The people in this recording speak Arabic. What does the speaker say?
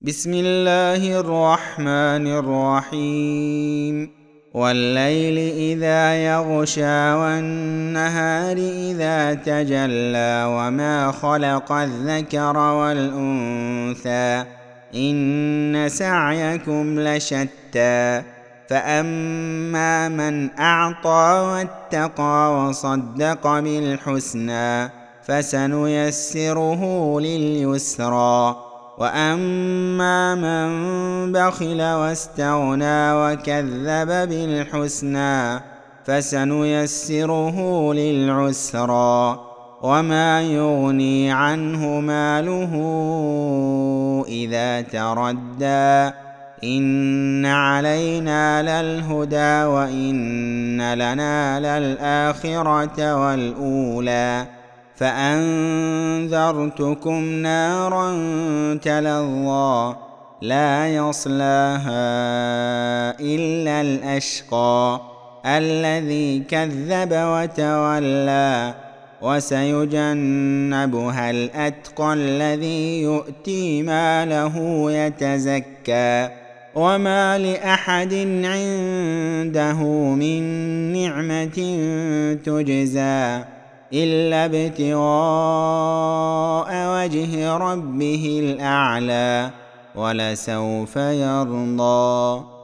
بسم الله الرحمن الرحيم والليل إذا يغشى والنهار إذا تجلى وما خلق الذكر والأنثى إن سعيكم لشتى فأما من أعطى واتقى وصدق بالحسنى فسنيسره لليسرى وأما من بخل واستغنى وكذب بالحسنى فسنيسره للعسرى وما يغني عنه ماله إذا تردى إن علينا للهدى وإن لنا للآخرة والأولى فأنذرتكم نارا تلظى لا يصلاها إلا الأشقى الذي كذب وتولى وسيجنبها الأتقى الذي يؤتي ماله يتزكى وما لأحد عنده من نعمة تجزى إلا ابتغاء وجه ربه الأعلى ولسوف يرضى.